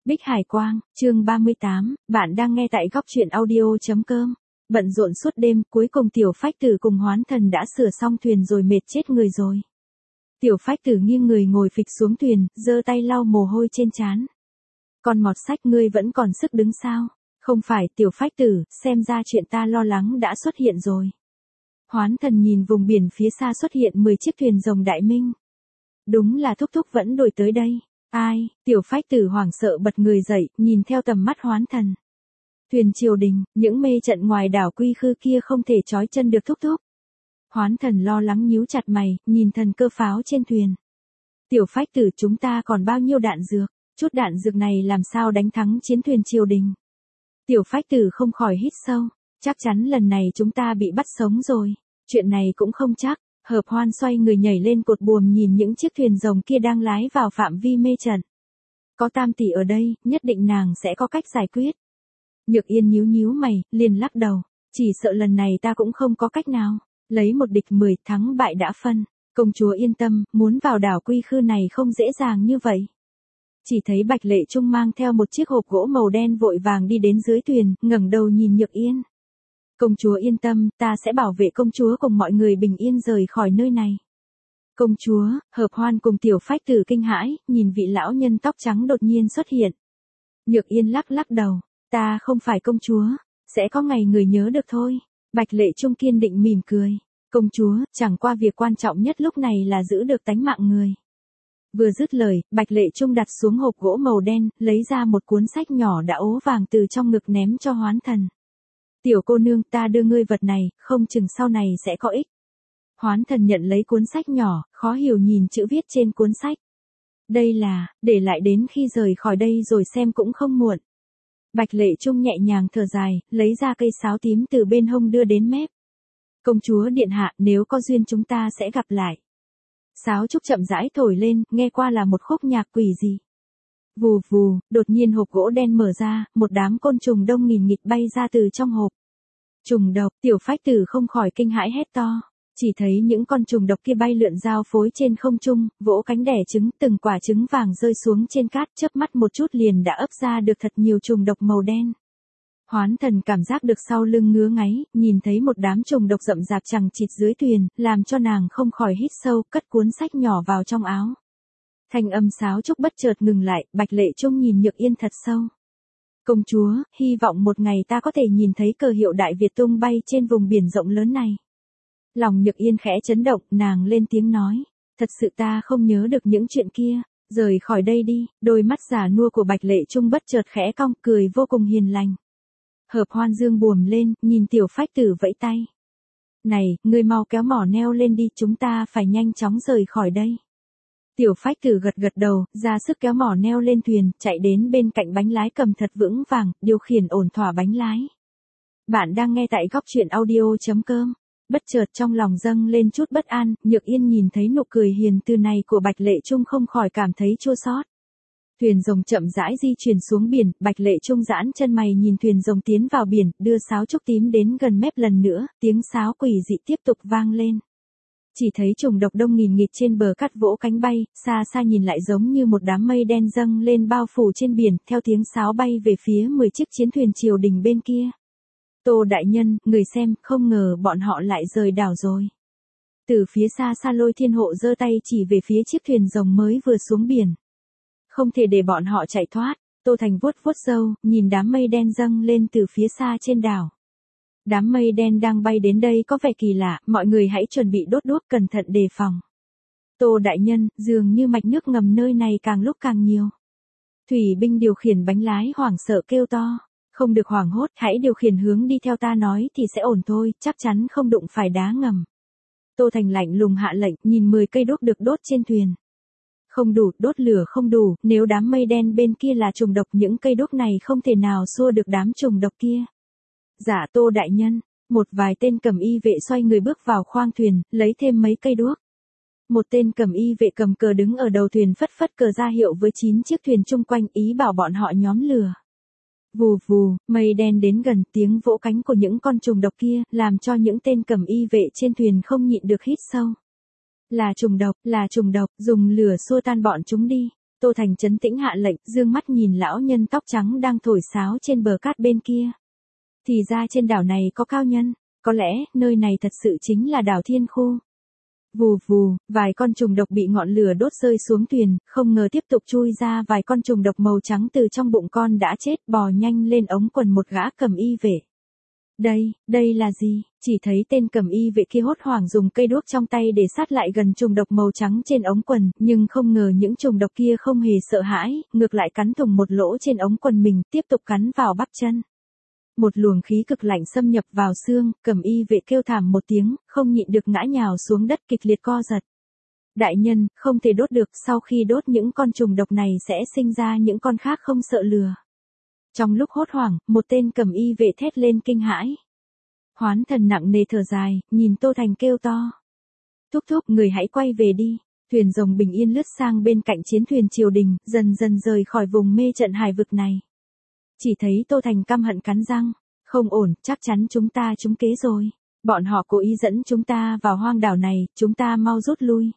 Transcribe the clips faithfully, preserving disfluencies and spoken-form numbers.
Bích Hải Quang, chương ba mươi tám, bạn đang nghe tại góc truyện audio.com. Bận rộn suốt đêm, cuối cùng Tiểu Phách Tử cùng Hoán Thần đã sửa xong thuyền rồi, mệt chết người rồi. Tiểu Phách Tử nghiêng người ngồi phịch xuống thuyền, giơ tay lau mồ hôi trên trán. Con mọt sách, ngươi vẫn còn sức đứng sao? Không phải, Tiểu Phách Tử, xem ra chuyện ta lo lắng đã xuất hiện rồi. Hoán Thần nhìn vùng biển phía xa xuất hiện mười chiếc thuyền rồng đại minh. Đúng là thúc thúc vẫn đuổi tới đây. Ai? Tiểu Phách Tử hoảng sợ bật người dậy, nhìn theo tầm mắt Hoán Thần. Thuyền triều đình, những mê trận ngoài đảo Quy Khư kia không thể trói chân được thúc thúc. Hoán Thần lo lắng nhíu chặt mày, nhìn thần cơ pháo trên thuyền. Tiểu Phách Tử, chúng ta còn bao nhiêu đạn dược? Chút đạn dược này làm sao đánh thắng chiến thuyền triều đình? Tiểu Phách Tử không khỏi hít sâu. Chắc chắn lần này chúng ta bị bắt sống rồi. Chuyện này cũng không chắc. Hợp Hoan xoay người nhảy lên cột buồm nhìn những chiếc thuyền rồng kia đang lái vào phạm vi mê trận. Có Tam tỷ ở đây, nhất định nàng sẽ có cách giải quyết. Nhược Yên nhíu nhíu mày, liền lắc đầu. Chỉ sợ lần này ta cũng không có cách nào. Lấy một địch mười, thắng bại đã phân. Công chúa yên tâm, muốn vào đảo Quy Khư này không dễ dàng như vậy. Chỉ thấy Bạch Lệ Trung mang theo một chiếc hộp gỗ màu đen vội vàng đi đến dưới thuyền, ngẩng đầu nhìn Nhược Yên. Công chúa yên tâm, ta sẽ bảo vệ công chúa cùng mọi người bình yên rời khỏi nơi này. Công chúa, Hợp Hoan cùng Tiểu Phách Tử kinh hãi, nhìn vị lão nhân tóc trắng đột nhiên xuất hiện. Nhược Yên lắc lắc đầu, ta không phải công chúa, sẽ có ngày người nhớ được thôi. Bạch Lệ Trung kiên định mỉm cười. Công chúa, chẳng qua việc quan trọng nhất lúc này là giữ được tánh mạng người. Vừa dứt lời, Bạch Lệ Trung đặt xuống hộp gỗ màu đen, lấy ra một cuốn sách nhỏ đã ố vàng từ trong ngực ném cho Hoán Thần. Tiểu cô nương, ta đưa ngươi vật này, không chừng sau này sẽ có ích. Hoán Thần nhận lấy cuốn sách nhỏ, khó hiểu nhìn chữ viết trên cuốn sách. Đây là, để lại đến khi rời khỏi đây rồi xem cũng không muộn. Bạch Lệ Trung nhẹ nhàng thở dài, lấy ra cây sáo tím từ bên hông đưa đến mép. Công chúa điện hạ, nếu có duyên chúng ta sẽ gặp lại. Sáo trúc chậm rãi thổi lên, nghe qua là một khúc nhạc quỷ dị. Vù vù, đột nhiên hộp gỗ đen mở ra, một đám côn trùng đông nghìn nghịt bay ra từ trong hộp. Trùng độc, Tiểu Phách Tử không khỏi kinh hãi hét to. Chỉ thấy những con trùng độc kia bay lượn giao phối trên không trung, vỗ cánh đẻ trứng, từng quả trứng vàng rơi xuống trên cát, chớp mắt một chút liền đã ấp ra được thật nhiều trùng độc màu đen. Hoán Thần cảm giác được sau lưng ngứa ngáy, nhìn thấy một đám trùng độc rậm rạp chằng chịt dưới thuyền, làm cho nàng không khỏi hít sâu, cất cuốn sách nhỏ vào trong áo. Thanh âm sáo trúc bất chợt ngừng lại, Bạch Lệ Trung nhìn Nhược Yên thật sâu. Công chúa, hy vọng một ngày ta có thể nhìn thấy cờ hiệu Đại Việt tung bay trên vùng biển rộng lớn này. Lòng Nhược Yên khẽ chấn động, nàng lên tiếng nói. Thật sự ta không nhớ được những chuyện kia, rời khỏi đây đi. Đôi mắt già nua của Bạch Lệ Trung bất chợt khẽ cong, cười vô cùng hiền lành. Hợp Hoan dương buồm lên, nhìn Tiểu Phách Tử vẫy tay. Này, ngươi mau kéo mỏ neo lên đi, chúng ta phải nhanh chóng rời khỏi đây. Tiểu Phách Tử gật gật đầu, ra sức kéo mỏ neo lên thuyền, chạy đến bên cạnh bánh lái cầm thật vững vàng, điều khiển ổn thỏa bánh lái. Bạn đang nghe tại góc truyện audio.com. Bất chợt trong lòng dâng lên chút bất an, Nhược Yên nhìn thấy nụ cười hiền từ này của Bạch Lệ Trung không khỏi cảm thấy chua xót. Thuyền rồng chậm rãi di chuyển xuống biển, Bạch Lệ Trung giãn chân mày nhìn thuyền rồng tiến vào biển, đưa sáo trúc tím đến gần mép lần nữa, tiếng sáo quỷ dị tiếp tục vang lên. Chỉ thấy trùng độc đông nghìn nghịt trên bờ cát vỗ cánh bay, xa xa nhìn lại giống như một đám mây đen dâng lên bao phủ trên biển, theo tiếng sáo bay về phía mười chiếc chiến thuyền triều đình bên kia. Tô đại nhân, người xem, không ngờ bọn họ lại rời đảo rồi. Từ phía xa xa Lôi Thiên Hộ giơ tay chỉ về phía chiếc thuyền rồng mới vừa xuống biển. Không thể để bọn họ chạy thoát. Tô Thành vuốt vuốt râu, nhìn đám mây đen dâng lên từ phía xa trên đảo. Đám mây đen đang bay đến đây có vẻ kỳ lạ, mọi người hãy chuẩn bị đốt đuốc cẩn thận đề phòng. Tô đại nhân, dường như mạch nước ngầm nơi này càng lúc càng nhiều. Thủy binh điều khiển bánh lái hoảng sợ kêu to. Không được hoảng hốt, hãy điều khiển hướng đi theo ta nói thì sẽ ổn thôi, chắc chắn không đụng phải đá ngầm. Tô Thành lạnh lùng hạ lệnh, nhìn mười cây đuốc được đốt trên thuyền. Không đủ, đốt lửa không đủ, nếu đám mây đen bên kia là trùng độc, những cây đuốc này không thể nào xua được đám trùng độc kia. Dạ Tô đại nhân, một vài tên cầm y vệ xoay người bước vào khoang thuyền, lấy thêm mấy cây đuốc. Một tên cầm y vệ cầm cờ đứng ở đầu thuyền phất phất cờ ra hiệu với chín chiếc thuyền chung quanh, ý bảo bọn họ nhóm lửa. Vù vù, mây đen đến gần, tiếng vỗ cánh của những con trùng độc kia, làm cho những tên cầm y vệ trên thuyền không nhịn được hít sâu. Là trùng độc, là trùng độc, dùng lửa xua tan bọn chúng đi. Tô Thành trấn tĩnh hạ lệnh, dương mắt nhìn lão nhân tóc trắng đang thổi sáo trên bờ cát bên kia. Thì ra trên đảo này có cao nhân, có lẽ nơi này thật sự chính là đảo Thiên Khu. Vù vù, vài con trùng độc bị ngọn lửa đốt rơi xuống thuyền, không ngờ tiếp tục chui ra vài con trùng độc màu trắng từ trong bụng con đã chết, bò nhanh lên ống quần một gã cầm y vệ. Đây, đây là gì? Chỉ thấy tên cầm y vệ kia hốt hoảng dùng cây đuốc trong tay để sát lại gần trùng độc màu trắng trên ống quần, nhưng không ngờ những trùng độc kia không hề sợ hãi, ngược lại cắn thủng một lỗ trên ống quần mình, tiếp tục cắn vào bắp chân. Một luồng khí cực lạnh xâm nhập vào xương, cầm y vệ kêu thảm một tiếng, không nhịn được ngã nhào xuống đất kịch liệt co giật. Đại nhân, không thể đốt được, sau khi đốt những con trùng độc này sẽ sinh ra những con khác không sợ lửa. Trong lúc hốt hoảng, một tên cầm y vệ thét lên kinh hãi. Hoán Thần nặng nề thở dài, nhìn Tô Thành kêu to. Thúc thúc, người hãy quay về đi. Thuyền rồng bình yên lướt sang bên cạnh chiến thuyền triều đình, dần dần rời khỏi vùng mê trận hải vực này. Chỉ thấy Tô Thành căm hận cắn răng. Không ổn, chắc chắn chúng ta trúng kế rồi. Bọn họ cố ý dẫn chúng ta vào hoang đảo này, chúng ta mau rút lui.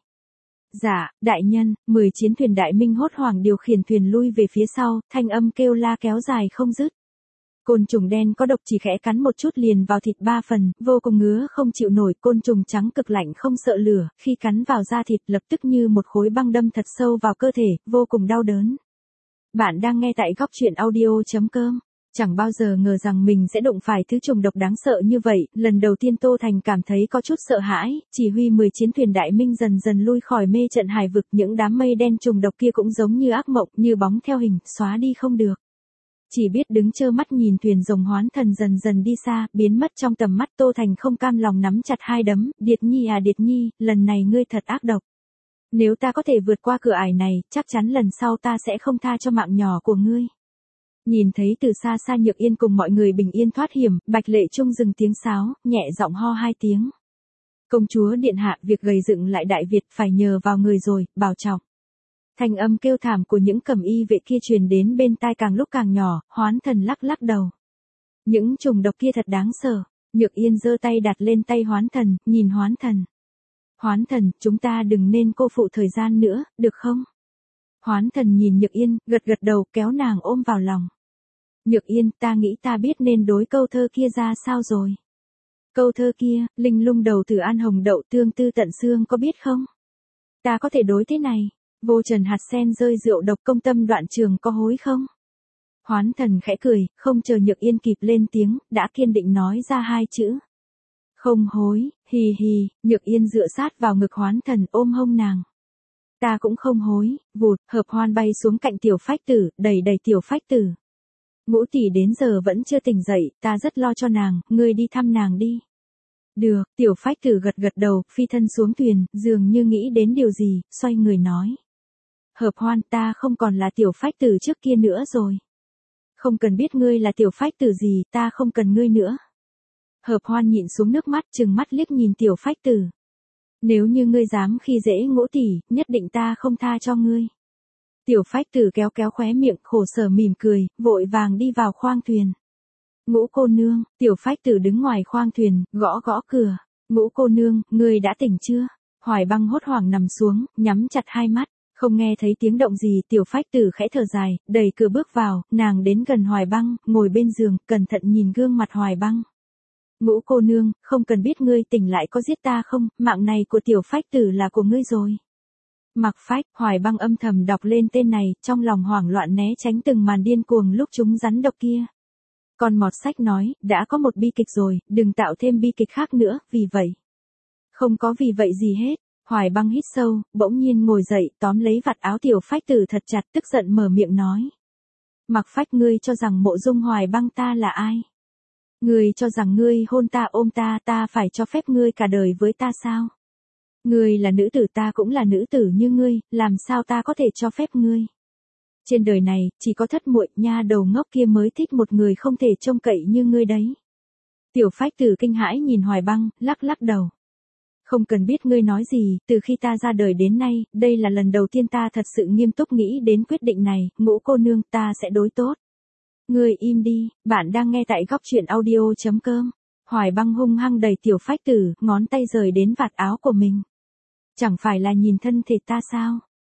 Dạ, đại nhân, mười chiến thuyền đại minh hốt hoảng điều khiển thuyền lui về phía sau, thanh âm kêu la kéo dài không dứt. Côn trùng đen có độc chỉ khẽ cắn một chút liền vào thịt ba phần, vô cùng ngứa không chịu nổi. Côn trùng trắng cực lạnh không sợ lửa, khi cắn vào da thịt lập tức như một khối băng đâm thật sâu vào cơ thể, vô cùng đau đớn. Bạn đang nghe tại góc truyện audio chấm com. Chẳng bao giờ ngờ rằng mình sẽ đụng phải thứ trùng độc đáng sợ như vậy, lần đầu tiên Tô Thành cảm thấy có chút sợ hãi, chỉ huy mười chiến thuyền đại minh dần dần lui khỏi mê trận hải vực, những đám mây đen trùng độc kia cũng giống như ác mộng, như bóng theo hình, xóa đi không được. Chỉ biết đứng trơ mắt nhìn thuyền rồng Hoán Thần dần dần đi xa, biến mất trong tầm mắt. Tô Thành không cam lòng nắm chặt hai đấm, Điệt Nhi à Điệt Nhi, lần này ngươi thật ác độc. Nếu ta có thể vượt qua cửa ải này, chắc chắn lần sau ta sẽ không tha cho mạng nhỏ của ngươi. Nhìn thấy từ xa xa Nhược Yên cùng mọi người bình yên thoát hiểm, Bạch Lệ Trung dừng tiếng sáo, nhẹ giọng ho hai tiếng. Công chúa điện hạ, việc gầy dựng lại Đại Việt phải nhờ vào người rồi, bảo trọng. Thanh âm kêu thảm của những cầm y vệ kia truyền đến bên tai càng lúc càng nhỏ, Hoán Thần lắc lắc đầu. Những trùng độc kia thật đáng sợ. Nhược Yên giơ tay đặt lên tay Hoán Thần, nhìn Hoán Thần. Hoán Thần, chúng ta đừng nên cô phụ thời gian nữa, được không? Hoán Thần nhìn Nhược Yên, gật gật đầu, kéo nàng ôm vào lòng. Nhược Yên, ta nghĩ ta biết nên đối câu thơ kia ra sao rồi. Câu thơ kia, linh lung đầu từ an hồng đậu tương tư tận xương, có biết không? Ta có thể đối thế này. Vô trần hạt sen rơi rượu độc, công tâm đoạn trường, có hối không? Hoán Thần khẽ cười, không chờ Nhược Yên kịp lên tiếng, đã kiên định nói ra hai chữ. Không hối, hì hì. Nhược Yên dựa sát vào ngực Hoán Thần, ôm hông nàng. Ta cũng không hối. Vụt, Hợp Hoan bay xuống cạnh Tiểu Phách Tử, đẩy đẩy Tiểu Phách Tử. Ngũ tỷ đến giờ vẫn chưa tỉnh dậy, ta rất lo cho nàng, ngươi đi thăm nàng đi. Được, Tiểu Phách Tử gật gật đầu, phi thân xuống thuyền, dường như nghĩ đến điều gì, xoay người nói. Hợp Hoan, ta không còn là Tiểu Phách Tử trước kia nữa rồi. Không cần biết ngươi là Tiểu Phách Tử gì, ta không cần ngươi nữa. Hợp Hoan nhịn xuống nước mắt, trừng mắt liếc nhìn Tiểu Phách Tử. Nếu như ngươi dám khi dễ Ngũ tỷ, nhất định ta không tha cho ngươi. Tiểu Phách Tử kéo kéo khóe miệng, khổ sở mỉm cười, vội vàng đi vào khoang thuyền. Ngũ cô nương. Tiểu Phách Tử đứng ngoài khoang thuyền, gõ gõ cửa. Ngũ cô nương, ngươi đã tỉnh chưa? Hoài Băng hốt hoảng nằm xuống, nhắm chặt hai mắt, không nghe thấy tiếng động gì. Tiểu Phách Tử khẽ thở dài, đẩy cửa bước vào, nàng đến gần Hoài Băng, ngồi bên giường, cẩn thận nhìn gương mặt Hoài Băng. Ngũ cô nương, không cần biết ngươi tỉnh lại có giết ta không, mạng này của Tiểu Phách Tử là của ngươi rồi. Mặc Phách. Hoài Băng âm thầm đọc lên tên này, trong lòng hoảng loạn né tránh từng màn điên cuồng lúc chúng rắn độc kia. Còn Mọt Sách nói, đã có một bi kịch rồi, đừng tạo thêm bi kịch khác nữa, vì vậy. Không có vì vậy gì hết. Hoài Băng hít sâu, bỗng nhiên ngồi dậy, tóm lấy vạt áo Tiểu Phách Tử thật chặt, tức giận mở miệng nói. Mặc Phách, ngươi cho rằng Mộ Dung Hoài Băng ta là ai? Ngươi cho rằng ngươi hôn ta ôm ta, ta phải cho phép ngươi cả đời với ta sao? Ngươi là nữ tử, ta cũng là nữ tử như ngươi, làm sao ta có thể cho phép ngươi? Trên đời này, chỉ có thất muội nha đầu ngốc kia mới thích một người không thể trông cậy như ngươi đấy. Tiểu Phách Tử kinh hãi nhìn Hoài Băng, lắc lắc đầu. Không cần biết ngươi nói gì, từ khi ta ra đời đến nay, đây là lần đầu tiên ta thật sự nghiêm túc nghĩ đến quyết định này. Ngũ cô nương, ta sẽ đối tốt. Ngươi im đi, bạn đang nghe tại góc truyện audio chấm com. Hoài Băng hung hăng đẩy Tiểu Phách Tử, ngón tay rời đến vạt áo của mình. Chẳng phải là nhìn thân thể ta sao?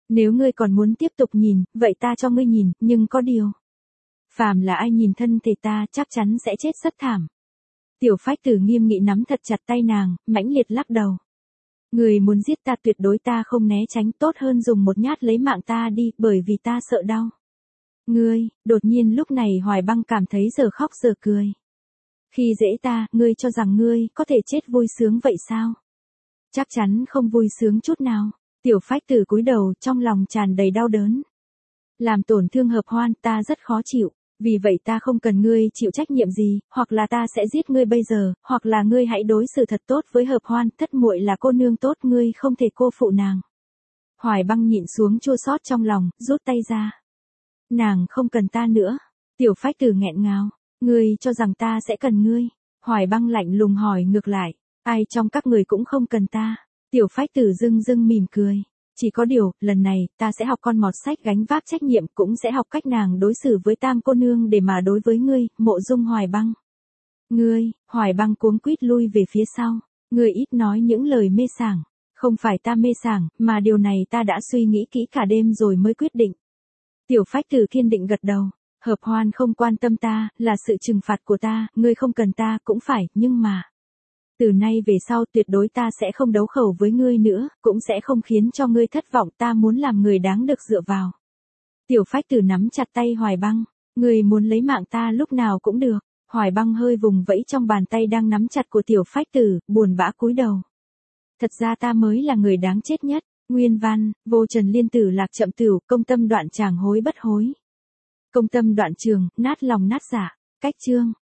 Nếu ngươi còn muốn tiếp tục nhìn, vậy ta cho ngươi nhìn, nhưng có điều. Phàm là ai nhìn thân thể ta chắc chắn sẽ chết rất thảm. Tiểu Phách Tử nghiêm nghị nắm thật chặt tay nàng, mãnh liệt lắc đầu. Người muốn giết ta tuyệt đối ta không né tránh, tốt hơn dùng một nhát lấy mạng ta đi, bởi vì ta sợ đau. Ngươi, đột nhiên lúc này Hoài Băng cảm thấy giờ khóc giờ cười. Khi dễ ta, ngươi cho rằng ngươi có thể chết vui sướng vậy sao? Chắc chắn không vui sướng chút nào. Tiểu Phách Tử cúi đầu, trong lòng tràn đầy đau đớn. Làm tổn thương Hợp Hoan, ta rất khó chịu. Vì vậy ta không cần ngươi chịu trách nhiệm gì, hoặc là ta sẽ giết ngươi bây giờ, hoặc là ngươi hãy đối xử thật tốt với Hợp Hoan, thất muội là cô nương tốt, ngươi không thể cô phụ nàng. Hoài Băng nhịn xuống chua xót trong lòng, rút tay ra. Nàng không cần ta nữa. Tiểu Phách Tử nghẹn ngào. Ngươi cho rằng ta sẽ cần ngươi. Hoài Băng lạnh lùng hỏi ngược lại. Ai trong các người cũng không cần ta. Tiểu Phách Tử dưng dưng mỉm cười. Chỉ có điều, lần này, ta sẽ học con mọt sách gánh vác trách nhiệm, cũng sẽ học cách nàng đối xử với Tam cô nương để mà đối với ngươi, Mộ Dung Hoài Băng. Ngươi, Hoài Băng cuống quýt lui về phía sau. Ngươi ít nói những lời mê sảng. Không phải ta mê sảng, mà điều này ta đã suy nghĩ kỹ cả đêm rồi mới quyết định. Tiểu Phách Tử kiên định gật đầu. Hợp Hoan không quan tâm ta, là sự trừng phạt của ta, ngươi không cần ta cũng phải, nhưng mà. Từ nay về sau tuyệt đối ta sẽ không đấu khẩu với ngươi nữa, cũng sẽ không khiến cho ngươi thất vọng, ta muốn làm người đáng được dựa vào. Tiểu Phách Tử nắm chặt tay Hoài Băng, ngươi muốn lấy mạng ta lúc nào cũng được. Hoài Băng hơi vùng vẫy trong bàn tay đang nắm chặt của Tiểu Phách Tử, buồn bã cúi đầu. Thật ra ta mới là người đáng chết nhất. Nguyên văn, vô trần liên tử lạc chậm tửu, công tâm đoạn tràng hối bất hối. Công tâm đoạn trường, nát lòng nát dạ. Cách chương.